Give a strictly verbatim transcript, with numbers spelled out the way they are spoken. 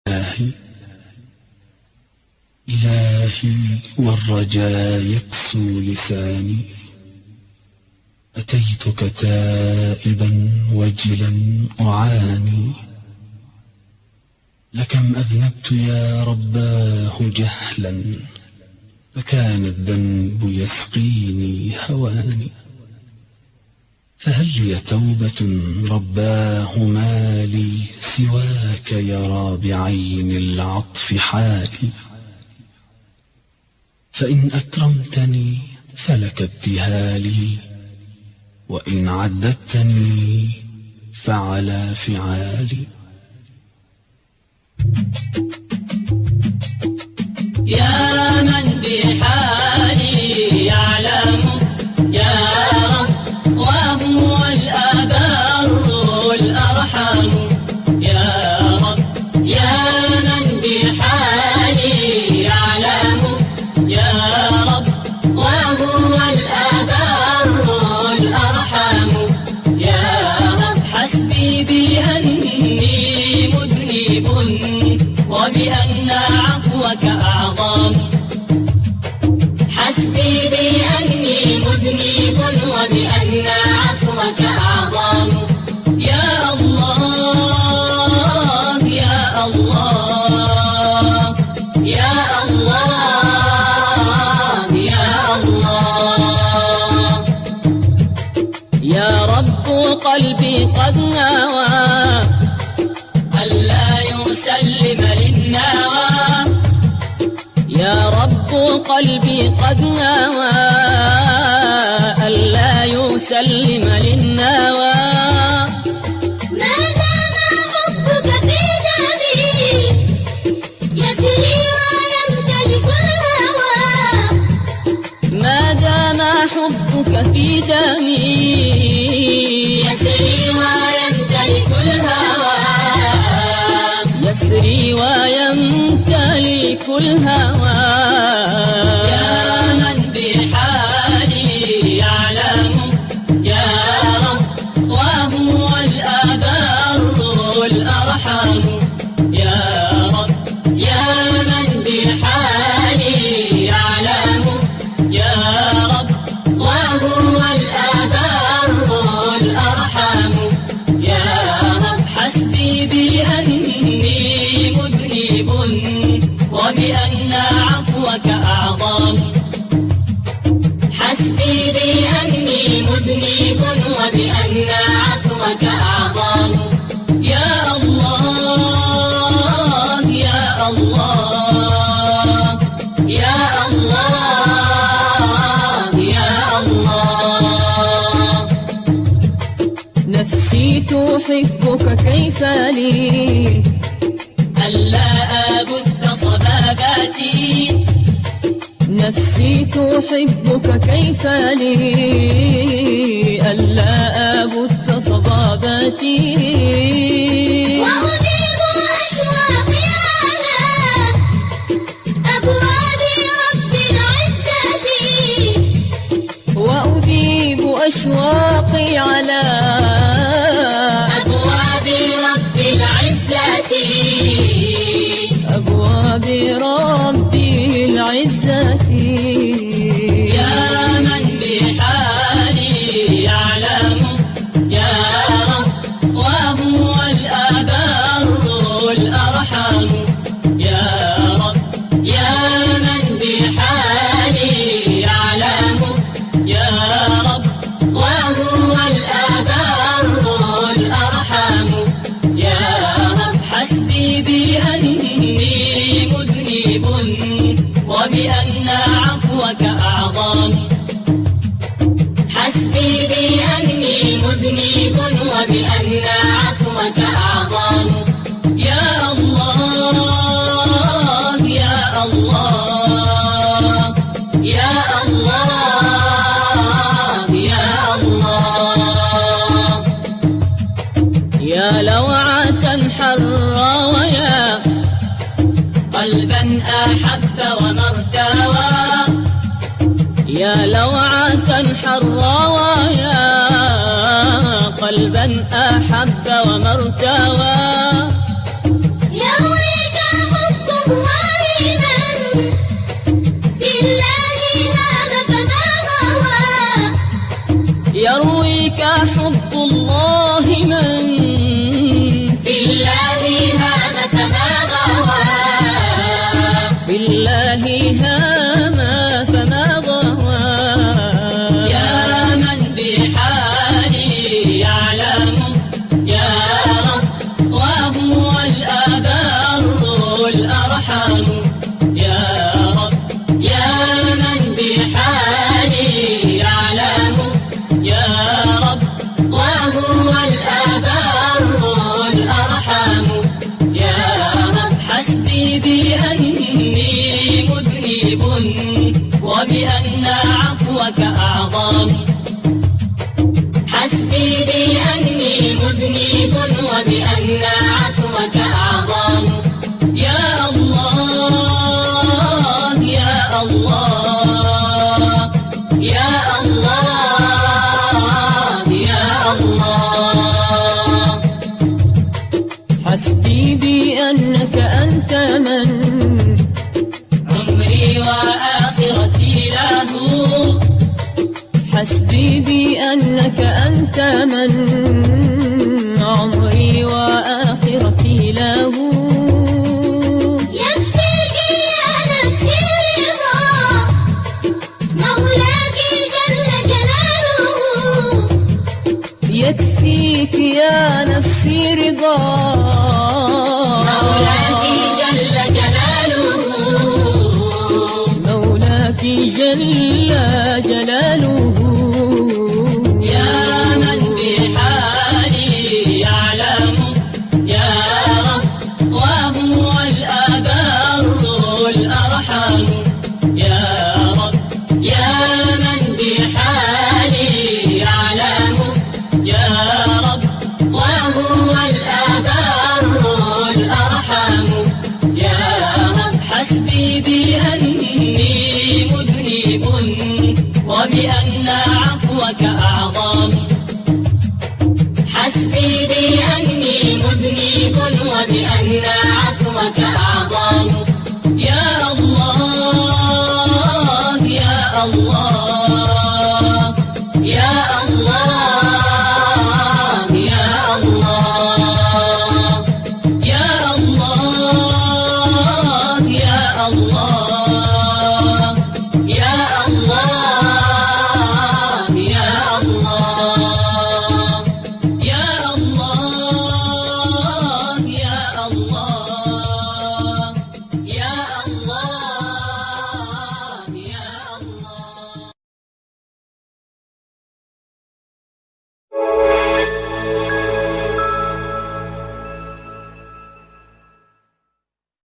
إلهي إلهي والرجاء يقسو لساني، أتيتك تائبا وجلا أعاني، لكم أذنبت يا رباه جهلا، فكان الذنب يسقيني هواني، فهل لي توبة رباه ما لي سواك يرى بعين العطف حالي، فإن أكرمتني فلك ابتهالي، وإن عذبتني فعلى فعالي. يا من بحالي يعلم يا رب، وهو الأبر الأرحم يا رب. يا من بحالي يعلم يا رب، وهو الأبر الأرحم يا رب. حسبي بأني مذنب وبأن عفوك أعظم، حسبي بأني مذنب وبأن عفوك أعظم. يا الله يا الله يا الله يا الله. يا رب قلبي قد نوى ألا يسلم للنوى، يا رب قلبي قد نوى ألا يسلم للنوى. ما دام حبك في دمي يسري ويمتلك الهوى، ما دام حبك في دمي يسري ويمتلك الهوى، يسري ويمتلك الهوى. يا من بحالي يعلم يا رب، وهو الأبر الأرحم يا رب. يا من بحالي يعلم يا رب، وهو الأبر الأرحم يا رب. حسبي بأني مذنب وبأن عفوك أعظم، حسبي بأني مذنب وبأن عفوك أعظم. يا الله يا الله يا الله يا الله. نفسي تحبك كيف لي ألا أبث صباباتي، نفسي تحبك كيف لي ألا أبث صباباتي. وأديم أشواقي على أبواب رب العزة، وأذيب أشواقي على أبواب رب العزة، أبواب ربي العزة. يا من بحالي يعلم يا رب، وهو الأبر الأرحم يا رب. يا من بحالي يعلم يا رب، وهو الأبر الأرحم يا رب. حسبي بأني مذنب وبأن عفوك أعظم، حسبي بأني مذنب وبأن عفوك أعظم. يا الله يا الله يا الله يا الله. يا لوعة حرة ويا قلبا أحب وما ارتوى، يا لوعة حرة ويا قلبا أحب وما ارتوى. يرويك عفوك أعظم. حسبي بأني مذنب وبأن عفوك أعظم. يا الله يا الله يا الله يا الله. حسبي بأنك أنت من عمري وآخرتي له. حسبي بأنك أنت من عمري وآخرتي له. يكفيك يا نفسي رضا مولاك جل جلاله. يكفيك يا نفسي رضا مولاك جل جلاله. مولاك جل جلاله. يا من بحالي يعلم يا رب وهو الأبر الأرحم. يا رب يا من بحالي يعلم يا رب وهو الأبر الأرحم. يا رب حسبي بأني مذنب وبأن عفوك أعظم. حسبي بأني مذنب وبأن